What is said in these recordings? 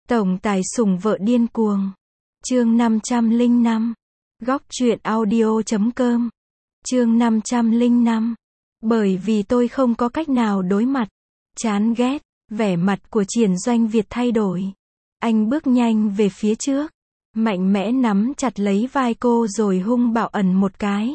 Tổng tài sủng vợ điên cuồng. Chương 505. Góc truyện audio.com. Chương 505. Bởi vì tôi không có cách nào đối mặt. Chán ghét. Vẻ mặt của Triển Doanh Việt thay đổi. Anh bước nhanh về phía trước. Mạnh mẽ nắm chặt lấy vai cô rồi hung bạo ẩn một cái.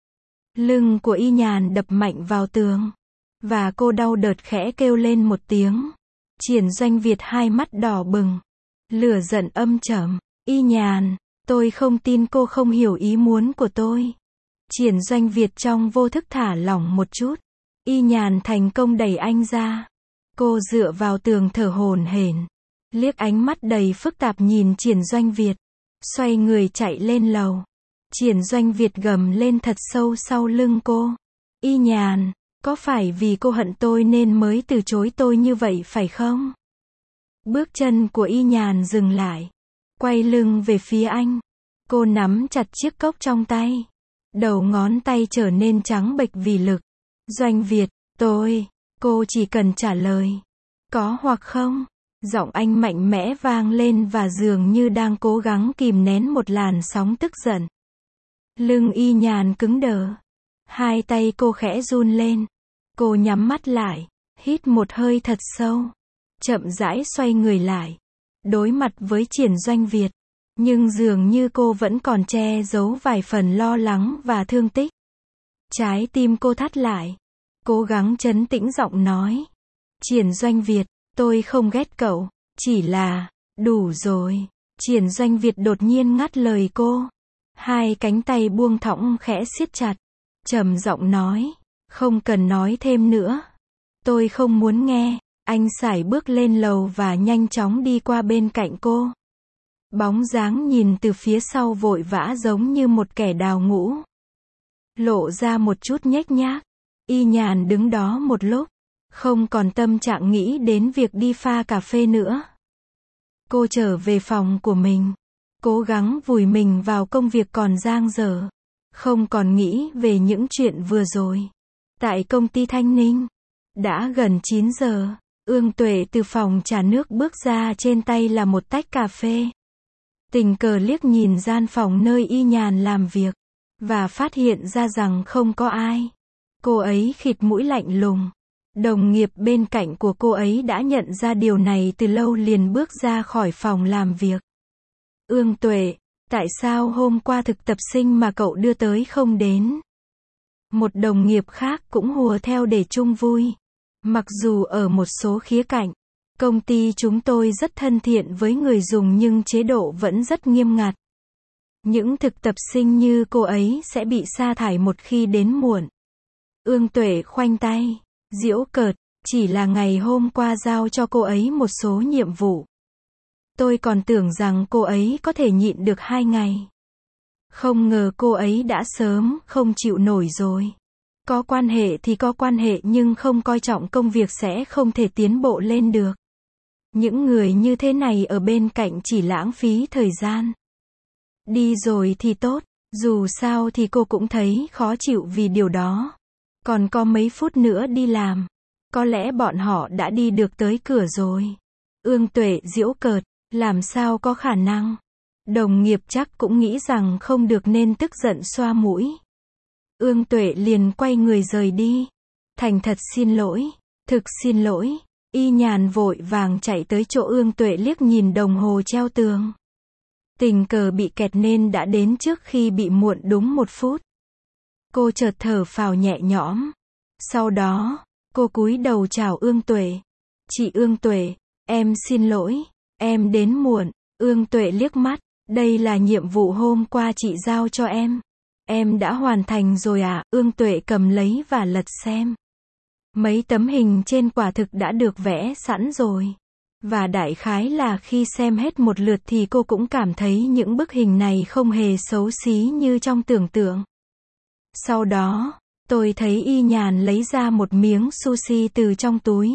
Lưng của Y Nhàn đập mạnh vào tường. Và cô đau đớt khẽ kêu lên một tiếng. Triển Doanh Việt hai mắt đỏ bừng. Lửa giận âm trầm. Y Nhàn, tôi không tin cô không hiểu ý muốn của tôi. Triển Doanh Việt trong vô thức thả lỏng một chút. Y Nhàn thành công đẩy anh ra. Cô dựa vào tường thở hổn hển. Liếc ánh mắt đầy phức tạp nhìn Triển Doanh Việt. Xoay người chạy lên lầu. Triển Doanh Việt gầm lên thật sâu sau lưng cô. Y Nhàn, có phải vì cô hận tôi nên mới từ chối tôi như vậy phải không? Bước chân của Y Nhàn dừng lại. Quay lưng về phía anh. Cô nắm chặt chiếc cốc trong tay. Đầu ngón tay trở nên trắng bệch vì lực. Doanh Việt, cô chỉ cần trả lời. Có hoặc không? Giọng anh mạnh mẽ vang lên và dường như đang cố gắng kìm nén một làn sóng tức giận. Lưng Y Nhàn cứng đờ. Hai tay cô khẽ run lên. Cô nhắm mắt lại. Hít một hơi thật sâu. Chậm rãi xoay người lại. Đối mặt với Triển Doanh Việt. Nhưng dường như cô vẫn còn che giấu vài phần lo lắng và thương tích. Trái tim cô thắt lại. Cố gắng trấn tĩnh giọng nói. Triển Doanh Việt, tôi không ghét cậu. Chỉ là, đủ rồi. Triển Doanh Việt đột nhiên ngắt lời cô. Hai cánh tay buông thõng khẽ siết chặt. Trầm giọng nói. Không cần nói thêm nữa. Tôi không muốn nghe. Anh sải bước lên lầu và nhanh chóng đi qua bên cạnh cô. Bóng dáng nhìn từ phía sau vội vã giống như một kẻ đào ngũ. Lộ ra một chút nhếch nhác. Y Nhàn đứng đó một lúc. Không còn tâm trạng nghĩ đến việc đi pha cà phê nữa. Cô trở về phòng của mình. Cố gắng vùi mình vào công việc còn dang dở. Không còn nghĩ về những chuyện vừa rồi. Tại công ty Thanh Ninh. Đã gần 9 giờ. Ương Tuệ từ phòng trà nước bước ra, trên tay là một tách cà phê. Tình cờ liếc nhìn gian phòng nơi Y Nhàn làm việc. Và phát hiện ra rằng không có ai. Cô ấy khịt mũi lạnh lùng. Đồng nghiệp bên cạnh của cô ấy đã nhận ra điều này từ lâu liền bước ra khỏi phòng làm việc. Ương Tuệ, tại sao hôm qua thực tập sinh mà cậu đưa tới không đến? Một đồng nghiệp khác cũng hùa theo để chung vui. Mặc dù ở một số khía cạnh, công ty chúng tôi rất thân thiện với người dùng nhưng chế độ vẫn rất nghiêm ngặt. Những thực tập sinh như cô ấy sẽ bị sa thải một khi đến muộn. Ương Tuệ khoanh tay, giễu cợt, chỉ là ngày hôm qua giao cho cô ấy một số nhiệm vụ. Tôi còn tưởng rằng cô ấy có thể nhịn được 2 ngày. Không ngờ cô ấy đã sớm không chịu nổi rồi. Có quan hệ thì có quan hệ nhưng không coi trọng công việc sẽ không thể tiến bộ lên được. Những người như thế này ở bên cạnh chỉ lãng phí thời gian. Đi rồi thì tốt, dù sao thì cô cũng thấy khó chịu vì điều đó. Còn có mấy phút nữa đi làm. Có lẽ bọn họ đã đi được tới cửa rồi. Ương Tuệ giễu cợt, làm sao có khả năng. Đồng nghiệp chắc cũng nghĩ rằng không được nên tức giận xoa mũi. Ương Tuệ liền quay người rời đi. Thành thật xin lỗi, thực xin lỗi. Y Nhàn vội vàng chạy tới chỗ Ương Tuệ, liếc nhìn đồng hồ treo tường. Tình cờ bị kẹt nên đã đến trước khi bị muộn đúng 1 phút. Cô chợt thở phào nhẹ nhõm. Sau đó, cô cúi đầu chào Ương Tuệ. Chị Ương Tuệ, em xin lỗi, em đến muộn. Ương Tuệ liếc mắt, đây là nhiệm vụ hôm qua chị giao cho em. Em đã hoàn thành rồi à? Ương Tuệ cầm lấy và lật xem. Mấy tấm hình trên quả thực đã được vẽ sẵn rồi. Và đại khái là khi xem hết một lượt thì cô cũng cảm thấy những bức hình này không hề xấu xí như trong tưởng tượng. Sau đó, tôi thấy Y Nhàn lấy ra một miếng sushi từ trong túi.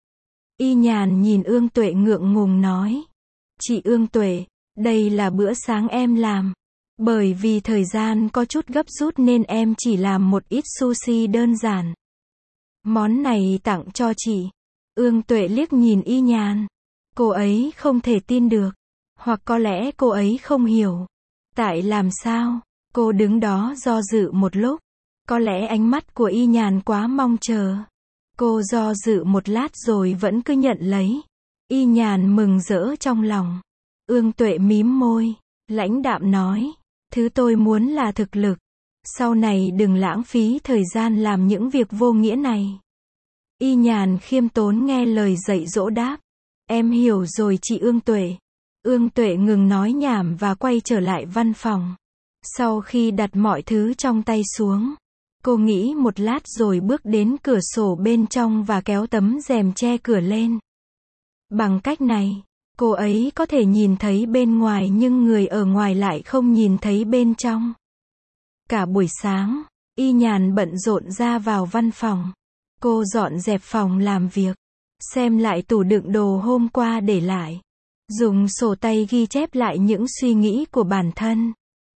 Y Nhàn nhìn Ương Tuệ ngượng ngùng nói. Chị Ương Tuệ, đây là bữa sáng em làm. Bởi vì thời gian có chút gấp rút nên em chỉ làm một ít sushi đơn giản. Món này tặng cho chị. Ương Tuệ liếc nhìn Y Nhàn. Cô ấy không thể tin được. Hoặc có lẽ cô ấy không hiểu. Tại làm sao? Cô đứng đó do dự một lúc. Có lẽ ánh mắt của Y Nhàn quá mong chờ. Cô do dự một lát rồi vẫn cứ nhận lấy. Y Nhàn mừng rỡ trong lòng. Ương Tuệ mím môi, lãnh đạm nói, thứ tôi muốn là thực lực. Sau này đừng lãng phí thời gian làm những việc vô nghĩa này. Y Nhàn khiêm tốn nghe lời dạy dỗ đáp. Em hiểu rồi chị Ương Tuệ. Ương Tuệ ngừng nói nhảm và quay trở lại văn phòng. Sau khi đặt mọi thứ trong tay xuống, cô nghĩ một lát rồi bước đến cửa sổ bên trong và kéo tấm rèm che cửa lên. Bằng cách này, cô ấy có thể nhìn thấy bên ngoài nhưng người ở ngoài lại không nhìn thấy bên trong. Cả buổi sáng, Y Nhàn bận rộn ra vào văn phòng. Cô dọn dẹp phòng làm việc, xem lại tủ đựng đồ hôm qua để lại, dùng sổ tay ghi chép lại những suy nghĩ của bản thân.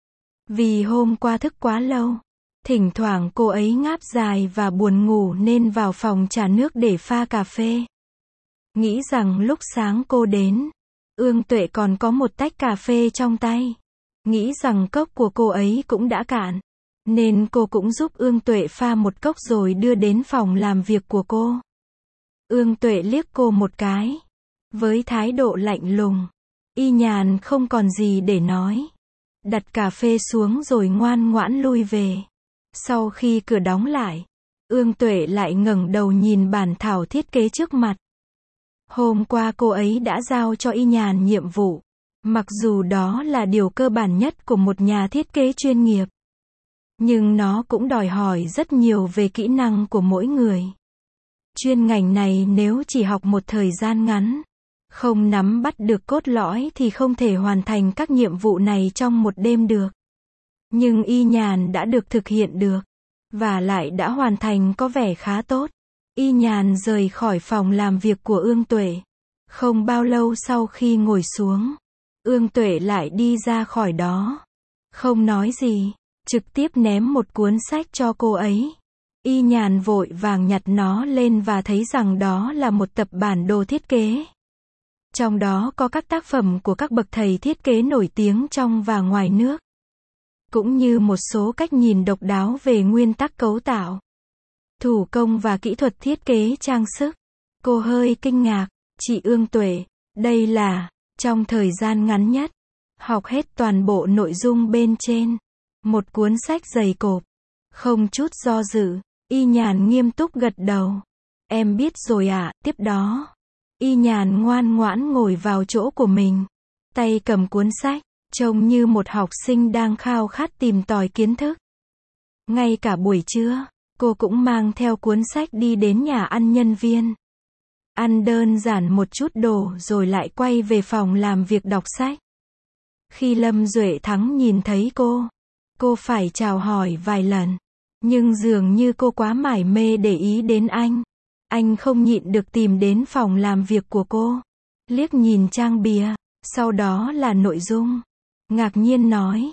Vì hôm qua thức quá lâu, thỉnh thoảng cô ấy ngáp dài và buồn ngủ nên vào phòng trà nước để pha cà phê. Nghĩ rằng lúc sáng cô đến, Ương Tuệ còn có một tách cà phê trong tay. Nghĩ rằng cốc của cô ấy cũng đã cạn, nên cô cũng giúp Ương Tuệ pha một cốc rồi đưa đến phòng làm việc của cô. Ương Tuệ liếc cô một cái. Với thái độ lạnh lùng, Y Nhàn không còn gì để nói. Đặt cà phê xuống rồi ngoan ngoãn lui về. Sau khi cửa đóng lại, Ương Tuệ lại ngẩng đầu nhìn bản thảo thiết kế trước mặt. Hôm qua cô ấy đã giao cho Y Nhàn nhiệm vụ. Mặc dù đó là điều cơ bản nhất của một nhà thiết kế chuyên nghiệp, nhưng nó cũng đòi hỏi rất nhiều về kỹ năng của mỗi người. Chuyên ngành này nếu chỉ học một thời gian ngắn, không nắm bắt được cốt lõi thì không thể hoàn thành các nhiệm vụ này trong một đêm được. Nhưng Y Nhàn đã được thực hiện được, và lại đã hoàn thành có vẻ khá tốt. Y Nhàn rời khỏi phòng làm việc của Ương Tuệ. Không bao lâu sau khi ngồi xuống, Ương Tuệ lại đi ra khỏi đó. Không nói gì, trực tiếp ném một cuốn sách cho cô ấy. Y Nhàn vội vàng nhặt nó lên và thấy rằng đó là một tập bản đồ thiết kế. Trong đó có các tác phẩm của các bậc thầy thiết kế nổi tiếng trong và ngoài nước, cũng như một số cách nhìn độc đáo về nguyên tắc cấu tạo, thủ công và kỹ thuật thiết kế trang sức. Cô hơi kinh ngạc, chị Ương Tuệ, đây là, trong thời gian ngắn nhất, học hết toàn bộ nội dung bên trên. Một cuốn sách dày cộp. Không chút do dự, Y Nhàn nghiêm túc gật đầu. Em biết rồi ạ. Tiếp đó, Y Nhàn ngoan ngoãn ngồi vào chỗ của mình, tay cầm cuốn sách, trông như một học sinh đang khao khát tìm tòi kiến thức. Ngay cả buổi trưa, cô cũng mang theo cuốn sách đi đến nhà ăn nhân viên. Ăn đơn giản một chút đồ rồi lại quay về phòng làm việc đọc sách. Khi Lâm Duệ Thắng nhìn thấy cô phải chào hỏi vài lần. Nhưng dường như cô quá mải mê để ý đến anh. Anh không nhịn được tìm đến phòng làm việc của cô. Liếc nhìn trang bìa, sau đó là nội dung. Ngạc nhiên nói,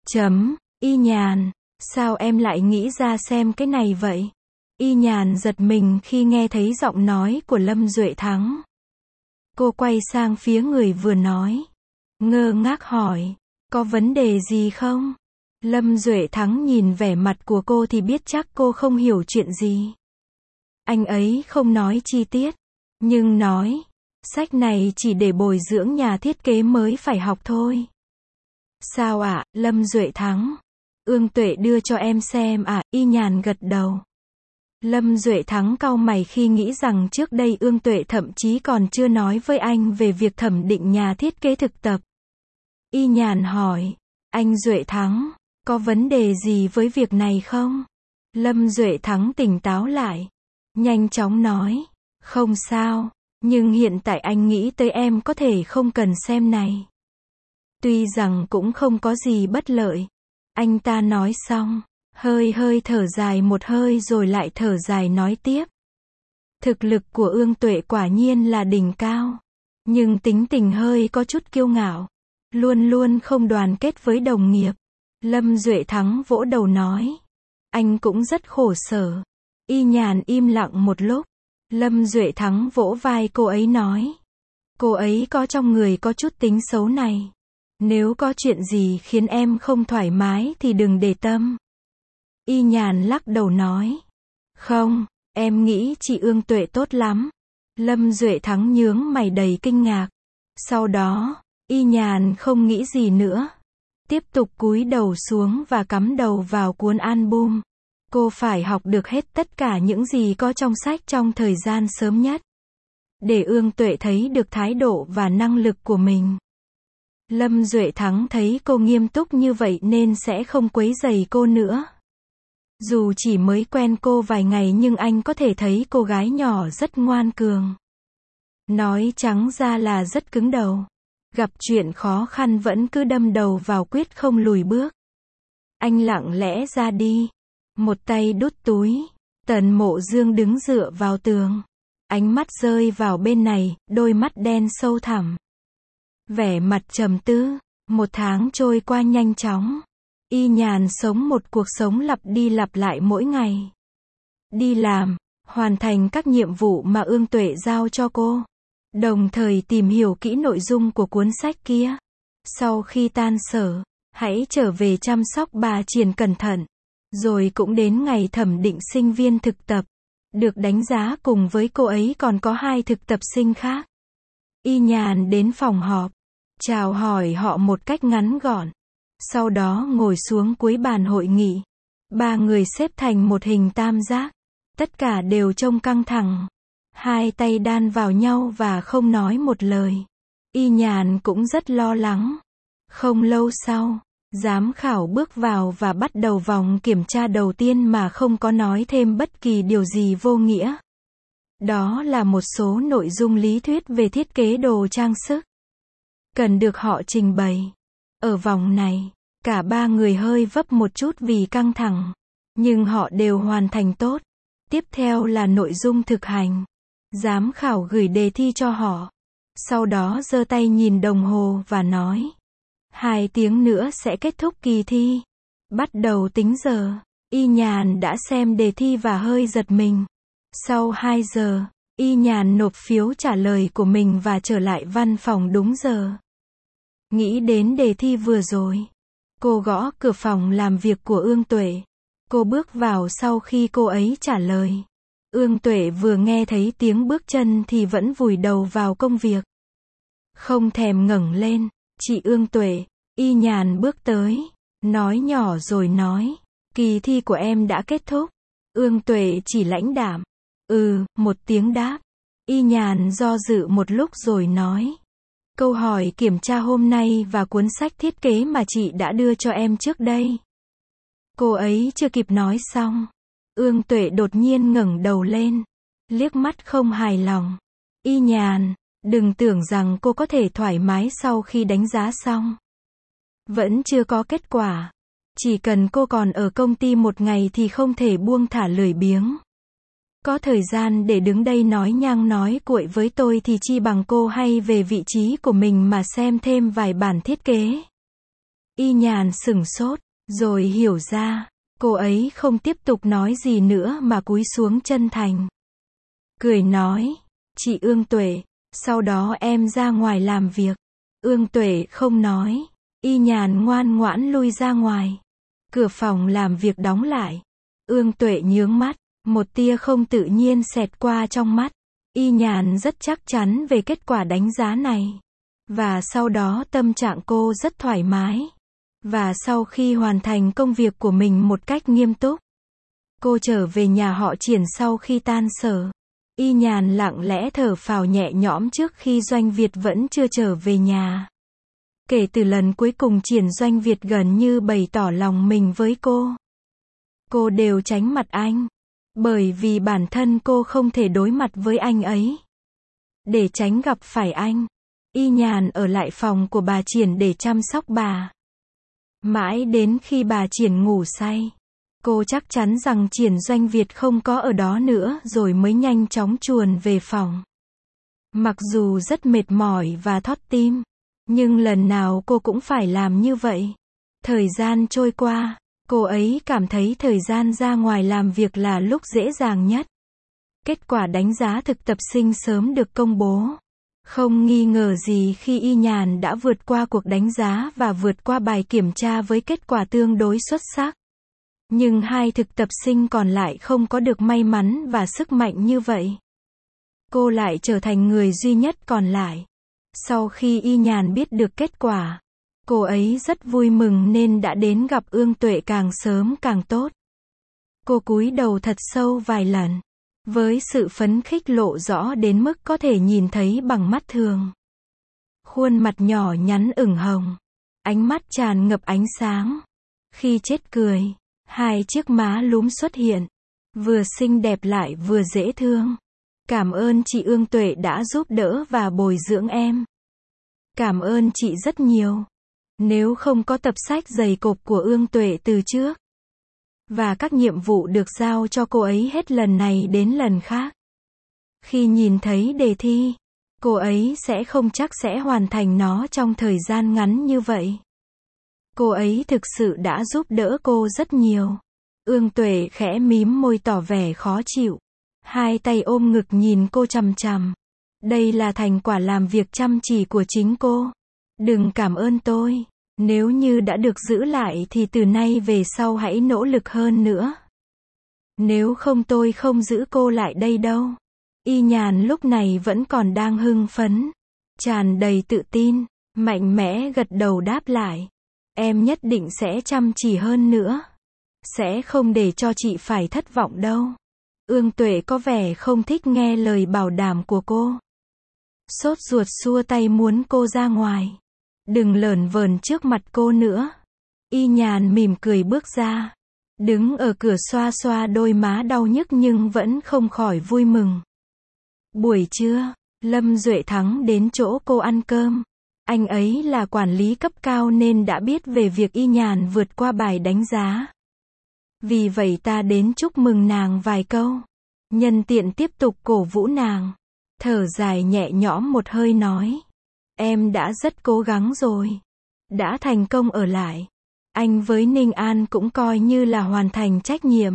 Y Nhàn, sao em lại nghĩ ra xem cái này vậy? Y Nhàn giật mình khi nghe thấy giọng nói của Lâm Duệ Thắng. Cô quay sang phía người vừa nói, ngơ ngác hỏi, có vấn đề gì không? Lâm Duệ Thắng nhìn vẻ mặt của cô thì biết chắc cô không hiểu chuyện gì. Anh ấy không nói chi tiết, nhưng nói, sách này chỉ để bồi dưỡng nhà thiết kế mới phải học thôi. Sao ạ, Lâm Duệ Thắng? Ương Tuệ đưa cho em xem ạ. Y Nhàn gật đầu. Lâm Duệ Thắng cau mày khi nghĩ rằng trước đây Ương Tuệ thậm chí còn chưa nói với anh về việc thẩm định nhà thiết kế thực tập. Y Nhàn hỏi, anh Duệ Thắng, có vấn đề gì với việc này không? Lâm Duệ Thắng tỉnh táo lại, nhanh chóng nói, không sao, nhưng hiện tại anh nghĩ tới em có thể không cần xem này. Tuy rằng cũng không có gì bất lợi. Anh ta nói xong, hơi thở dài một hơi rồi lại thở dài nói tiếp. Thực lực của Ương Tuệ quả nhiên là đỉnh cao, nhưng tính tình hơi có chút kiêu ngạo, luôn luôn không đoàn kết với đồng nghiệp. Lâm Duệ Thắng vỗ đầu nói, anh cũng rất khổ sở. Y Nhàn im lặng một lúc. Lâm Duệ Thắng vỗ vai cô ấy nói, Cô ấy có trong người có chút tính xấu này. Nếu có chuyện gì khiến em không thoải mái thì đừng để tâm. Y Nhàn lắc đầu nói. Không, em nghĩ chị Ương Tuệ tốt lắm. Lâm Duệ Thắng nhướng mày đầy kinh ngạc. Sau đó, Y Nhàn không nghĩ gì nữa. Tiếp tục cúi đầu xuống và cắm đầu vào cuốn album. Cô phải học được hết tất cả những gì có trong sách trong thời gian sớm nhất. Để Ương Tuệ thấy được thái độ và năng lực của mình. Lâm Duệ Thắng thấy cô nghiêm túc như vậy nên sẽ không quấy rầy cô nữa. Dù chỉ mới quen cô vài ngày nhưng anh có thể thấy cô gái nhỏ rất ngoan cường. Nói trắng ra là rất cứng đầu. Gặp chuyện khó khăn vẫn cứ đâm đầu vào quyết không lùi bước. Anh lặng lẽ ra đi. Một tay đút túi. Tần Mộ Dương đứng dựa vào tường. Ánh mắt rơi vào bên này, đôi mắt đen sâu thẳm. Vẻ mặt trầm tư. Một tháng trôi qua nhanh chóng. Y Nhàn sống một cuộc sống lặp đi lặp lại mỗi ngày. Đi làm, hoàn thành các nhiệm vụ mà Ương Tuệ giao cho cô. Đồng thời tìm hiểu kỹ nội dung của cuốn sách kia. Sau khi tan sở, hãy trở về chăm sóc bà Triển cẩn thận. Rồi cũng đến ngày thẩm định sinh viên thực tập. Được đánh giá cùng với cô ấy còn có 2 thực tập sinh khác. Y Nhàn đến phòng họp. Chào hỏi họ một cách ngắn gọn. Sau đó ngồi xuống cuối bàn hội nghị. 3 người xếp thành một hình tam giác. Tất cả đều trông căng thẳng. 2 tay đan vào nhau và không nói một lời. Y Nhàn cũng rất lo lắng. Không lâu sau, giám khảo bước vào và bắt đầu vòng kiểm tra đầu tiên mà không có nói thêm bất kỳ điều gì vô nghĩa. Đó là một số nội dung lý thuyết về thiết kế đồ trang sức. Cần được họ trình bày. Ở vòng này, cả 3 người hơi vấp một chút vì căng thẳng. Nhưng họ đều hoàn thành tốt. Tiếp theo là nội dung thực hành. Giám khảo gửi đề thi cho họ. Sau đó giơ tay nhìn đồng hồ và nói. 2 tiếng nữa sẽ kết thúc kỳ thi. Bắt đầu tính giờ. Y Nhàn đã xem đề thi và hơi giật mình. Sau 2 giờ, Y Nhàn nộp phiếu trả lời của mình và trở lại văn phòng đúng giờ. Nghĩ đến đề thi vừa rồi. Cô gõ cửa phòng làm việc của Ương Tuệ. Cô bước vào sau khi cô ấy trả lời. Ương Tuệ vừa nghe thấy tiếng bước chân thì vẫn vùi đầu vào công việc. Không thèm ngẩng lên. Chị Ương Tuệ. Y Nhàn bước tới. Nói nhỏ rồi nói. Kỳ thi của em đã kết thúc. Ương Tuệ chỉ lãnh đạm. Một tiếng đáp. Y Nhàn do dự một lúc rồi nói. Câu hỏi kiểm tra hôm nay và cuốn sách thiết kế mà chị đã đưa cho em trước đây. Cô ấy chưa kịp nói xong. Ương Tuệ đột nhiên ngẩng đầu lên. Liếc mắt không hài lòng. Y Nhàn, đừng tưởng rằng cô có thể thoải mái sau khi đánh giá xong. Vẫn chưa có kết quả. Chỉ cần cô còn ở công ty một ngày thì không thể buông thả lười biếng. Có thời gian để đứng đây nói nhăng nói cuội với tôi thì chi bằng cô hay về vị trí của mình mà xem thêm vài bản thiết kế. Y Nhàn sửng sốt, rồi hiểu ra. Cô ấy không tiếp tục nói gì nữa mà cúi xuống chân thành. Cười nói, chị Ương Tuệ, sau đó em ra ngoài làm việc. Ương Tuệ không nói. Y Nhàn ngoan ngoãn lui ra ngoài. Cửa phòng làm việc đóng lại. Ương Tuệ nhướng mắt. Một tia không tự nhiên xẹt qua trong mắt. Y Nhàn rất chắc chắn về kết quả đánh giá này. Và sau đó tâm trạng cô rất thoải mái. Và sau khi hoàn thành công việc của mình một cách nghiêm túc, cô trở về nhà họ Triển sau khi tan sở. Y Nhàn lặng lẽ thở phào nhẹ nhõm trước khi Doanh Việt vẫn chưa trở về nhà. Kể từ lần cuối cùng Triển Doanh Việt gần như bày tỏ lòng mình với cô đều tránh mặt anh. Bởi vì bản thân cô không thể đối mặt với anh ấy. Để tránh gặp phải anh, Y Nhàn ở lại phòng của bà Triển để chăm sóc bà. Mãi đến khi bà Triển ngủ say, cô chắc chắn rằng Triển Doanh Việt không có ở đó nữa rồi mới nhanh chóng chuồn về phòng. Mặc dù rất mệt mỏi và thót tim, nhưng lần nào cô cũng phải làm như vậy. Thời gian trôi qua, cô ấy cảm thấy thời gian ra ngoài làm việc là lúc dễ dàng nhất. Kết quả đánh giá thực tập sinh sớm được công bố. Không nghi ngờ gì khi Y Nhàn đã vượt qua cuộc đánh giá và vượt qua bài kiểm tra với kết quả tương đối xuất sắc. Nhưng hai thực tập sinh còn lại không có được may mắn và sức mạnh như vậy. Cô lại trở thành người duy nhất còn lại. Sau khi Y Nhàn biết được kết quả, cô ấy rất vui mừng nên đã đến gặp Ương Tuệ càng sớm càng tốt. Cô cúi đầu thật sâu vài lần, với sự phấn khích lộ rõ đến mức có thể nhìn thấy bằng mắt thường. Khuôn mặt nhỏ nhắn ửng hồng, ánh mắt tràn ngập ánh sáng. Khi chết cười, hai chiếc má lúm xuất hiện, vừa xinh đẹp lại vừa dễ thương. Cảm ơn chị Ương Tuệ đã giúp đỡ và bồi dưỡng em. Cảm ơn chị rất nhiều. Nếu không có tập sách dày cộp của Ương Tuệ từ trước, và các nhiệm vụ được giao cho cô ấy hết lần này đến lần khác, khi nhìn thấy đề thi, cô ấy sẽ không chắc sẽ hoàn thành nó trong thời gian ngắn như vậy. Cô ấy thực sự đã giúp đỡ cô rất nhiều. Ương Tuệ khẽ mím môi tỏ vẻ khó chịu. Hai tay ôm ngực nhìn cô chằm chằm. Đây là thành quả làm việc chăm chỉ của chính cô. Đừng cảm ơn tôi. Nếu như đã được giữ lại thì từ nay về sau hãy nỗ lực hơn nữa. Nếu không tôi không giữ cô lại đây đâu. Y Nhàn lúc này vẫn còn đang hưng phấn, tràn đầy tự tin, mạnh mẽ gật đầu đáp lại. Em nhất định sẽ chăm chỉ hơn nữa. Sẽ không để cho chị phải thất vọng đâu. Ương Tuệ có vẻ không thích nghe lời bảo đảm của cô. Sốt ruột xua tay muốn cô ra ngoài. Đừng lởn vởn trước mặt cô nữa. Y Nhàn mỉm cười bước ra. Đứng ở cửa xoa xoa đôi má đau nhức nhưng vẫn không khỏi vui mừng. Buổi trưa, Lâm Duệ Thắng đến chỗ cô ăn cơm. Anh ấy là quản lý cấp cao nên đã biết về việc Y Nhàn vượt qua bài đánh giá. Vì vậy ta đến chúc mừng nàng vài câu. Nhân tiện tiếp tục cổ vũ nàng. Thở dài nhẹ nhõm một hơi nói. Em đã rất cố gắng rồi. Đã thành công ở lại. Anh với Ninh An cũng coi như là hoàn thành trách nhiệm.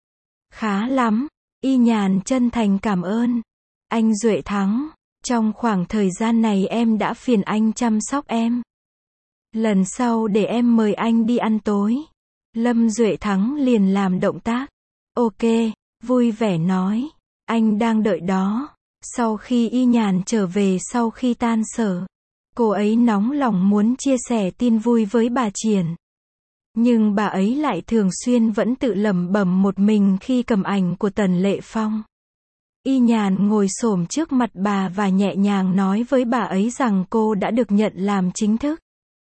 Khá lắm. Y Nhàn chân thành cảm ơn. Anh Duệ Thắng. Trong khoảng thời gian này em đã phiền anh chăm sóc em. Lần sau để em mời anh đi ăn tối. Lâm Duệ Thắng liền làm động tác. Ok, vui vẻ nói. Anh đang đợi đó. Sau khi Y Nhàn trở về sau khi tan sở, cô ấy nóng lòng muốn chia sẻ tin vui với bà Triển. Nhưng bà ấy lại thường xuyên vẫn tự lẩm bẩm một mình khi cầm ảnh của Tần Lệ Phong. Y Nhàn ngồi xổm trước mặt bà và nhẹ nhàng nói với bà ấy rằng cô đã được nhận làm chính thức.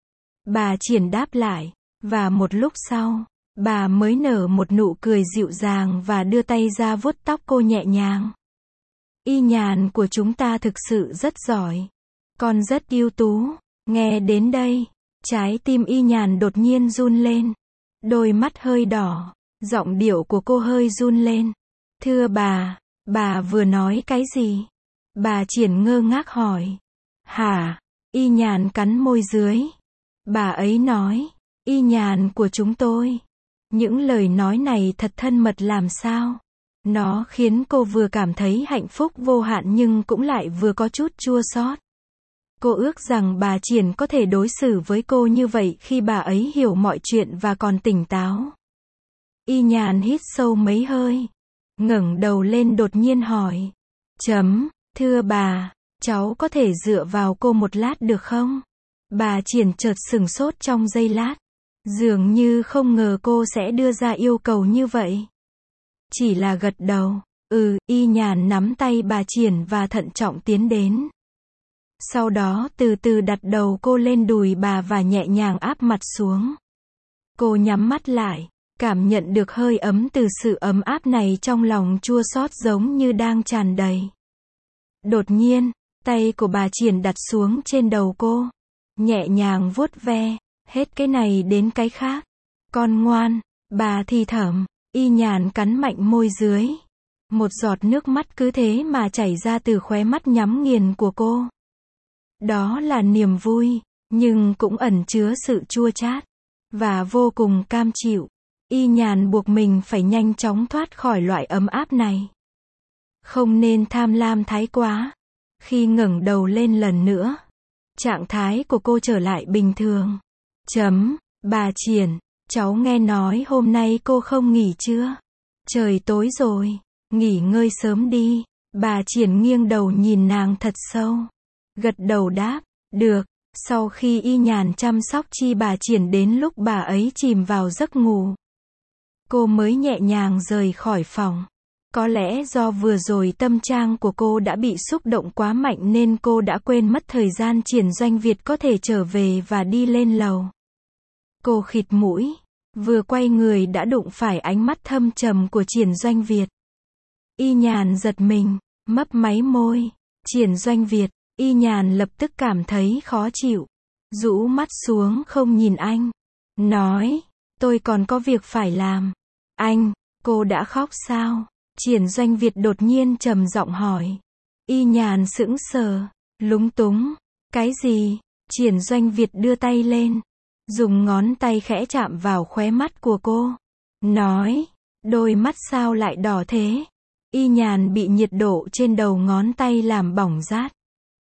Bà Triển đáp lại, và một lúc sau, bà mới nở một nụ cười dịu dàng và đưa tay ra vuốt tóc cô nhẹ nhàng. Y Nhàn của chúng ta thực sự rất giỏi. Con rất ưu tú. Nghe đến đây, trái tim Y Nhàn đột nhiên run lên. Đôi mắt hơi đỏ, giọng điệu của cô hơi run lên. Thưa bà vừa nói cái gì? Bà Triển ngơ ngác hỏi. Hả? Y Nhàn cắn môi dưới. Bà ấy nói, Y Nhàn của chúng tôi. Những lời nói này thật thân mật làm sao? Nó khiến cô vừa cảm thấy hạnh phúc vô hạn nhưng cũng lại vừa có chút chua xót. Cô ước rằng bà Triển có thể đối xử với cô như vậy khi bà ấy hiểu mọi chuyện và còn tỉnh táo. Y Nhàn hít sâu mấy hơi, ngẩng đầu lên đột nhiên hỏi. Thưa bà, cháu có thể dựa vào cô một lát được không? Bà Triển chợt sửng sốt trong giây lát. Dường như không ngờ cô sẽ đưa ra yêu cầu như vậy. Chỉ là gật đầu. Y Nhàn nắm tay bà Triển và thận trọng tiến đến. Sau đó từ từ đặt đầu cô lên đùi bà và nhẹ nhàng áp mặt xuống. Cô nhắm mắt lại, cảm nhận được hơi ấm từ sự ấm áp này trong lòng chua xót giống như đang tràn đầy. Đột nhiên, tay của bà Triển đặt xuống trên đầu cô, nhẹ nhàng vuốt ve, hết cái này đến cái khác. Con ngoan, bà thì thầm. Y Nhàn cắn mạnh môi dưới. Một giọt nước mắt cứ thế mà chảy ra từ khóe mắt nhắm nghiền của cô. Đó là niềm vui, nhưng cũng ẩn chứa sự chua chát và vô cùng cam chịu. Y Nhàn buộc mình phải nhanh chóng thoát khỏi loại ấm áp này. Không nên tham lam thái quá. Khi ngẩng đầu lên lần nữa, trạng thái của cô trở lại bình thường. Bà Triển, cháu nghe nói hôm nay cô không nghỉ chưa? Trời tối rồi, nghỉ ngơi sớm đi. Bà Triển nghiêng đầu nhìn nàng thật sâu. Gật đầu đáp, được. Sau khi Y Nhàn chăm sóc bà Triển đến lúc bà ấy chìm vào giấc ngủ, cô mới nhẹ nhàng rời khỏi phòng. Có lẽ do vừa rồi tâm trạng của cô đã bị xúc động quá mạnh nên cô đã quên mất thời gian Triển Doanh Việt có thể trở về và đi lên lầu. Cô khịt mũi, vừa quay người đã đụng phải ánh mắt thâm trầm của Triển Doanh Việt. Y Nhàn giật mình, mấp máy môi. Triển Doanh Việt. Y Nhàn lập tức cảm thấy khó chịu, rũ mắt xuống không nhìn anh, nói, tôi còn có việc phải làm. Anh, cô đã khóc sao? Triển Doanh Việt đột nhiên trầm giọng hỏi. Y Nhàn sững sờ, lúng túng, cái gì? Triển Doanh Việt đưa tay lên, dùng ngón tay khẽ chạm vào khóe mắt của cô, nói, đôi mắt sao lại đỏ thế? Y Nhàn bị nhiệt độ trên đầu ngón tay làm bỏng rát,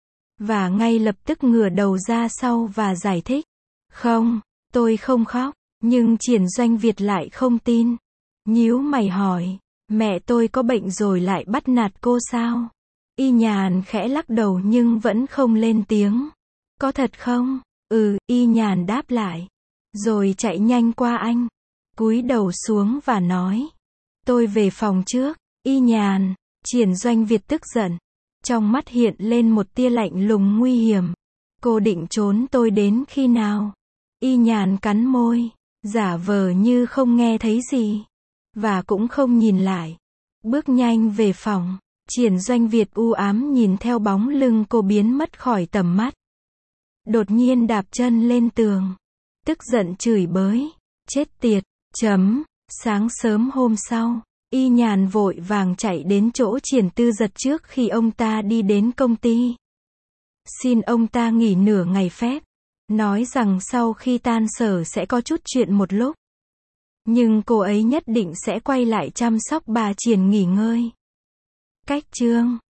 và ngay lập tức ngửa đầu ra sau và giải thích. Không, tôi không khóc. Nhưng Triển Doanh Việt lại không tin. Nhíu mày hỏi, mẹ tôi có bệnh rồi lại bắt nạt cô sao? Y Nhàn khẽ lắc đầu nhưng vẫn không lên tiếng. Có thật không? Y Nhàn đáp lại. Rồi chạy nhanh qua anh, cúi đầu xuống và nói. Tôi về phòng trước. Y Nhàn. Triển Doanh Việt tức giận. Trong mắt hiện lên một tia lạnh lùng nguy hiểm. Cô định trốn tôi đến khi nào? Y Nhàn cắn môi, giả vờ như không nghe thấy gì, và cũng không nhìn lại. Bước nhanh về phòng. Triển Doanh Việt u ám nhìn theo bóng lưng cô biến mất khỏi tầm mắt. Đột nhiên đạp chân lên tường, tức giận chửi bới. Chết tiệt. Sáng sớm hôm sau, Y Nhàn vội vàng chạy đến chỗ Triển Tư Giật trước khi ông ta đi đến công ty. Xin ông ta nghỉ nửa ngày phép, nói rằng sau khi tan sở sẽ có chút chuyện một lúc. Nhưng cô ấy nhất định sẽ quay lại chăm sóc bà Triển nghỉ ngơi. Cách chương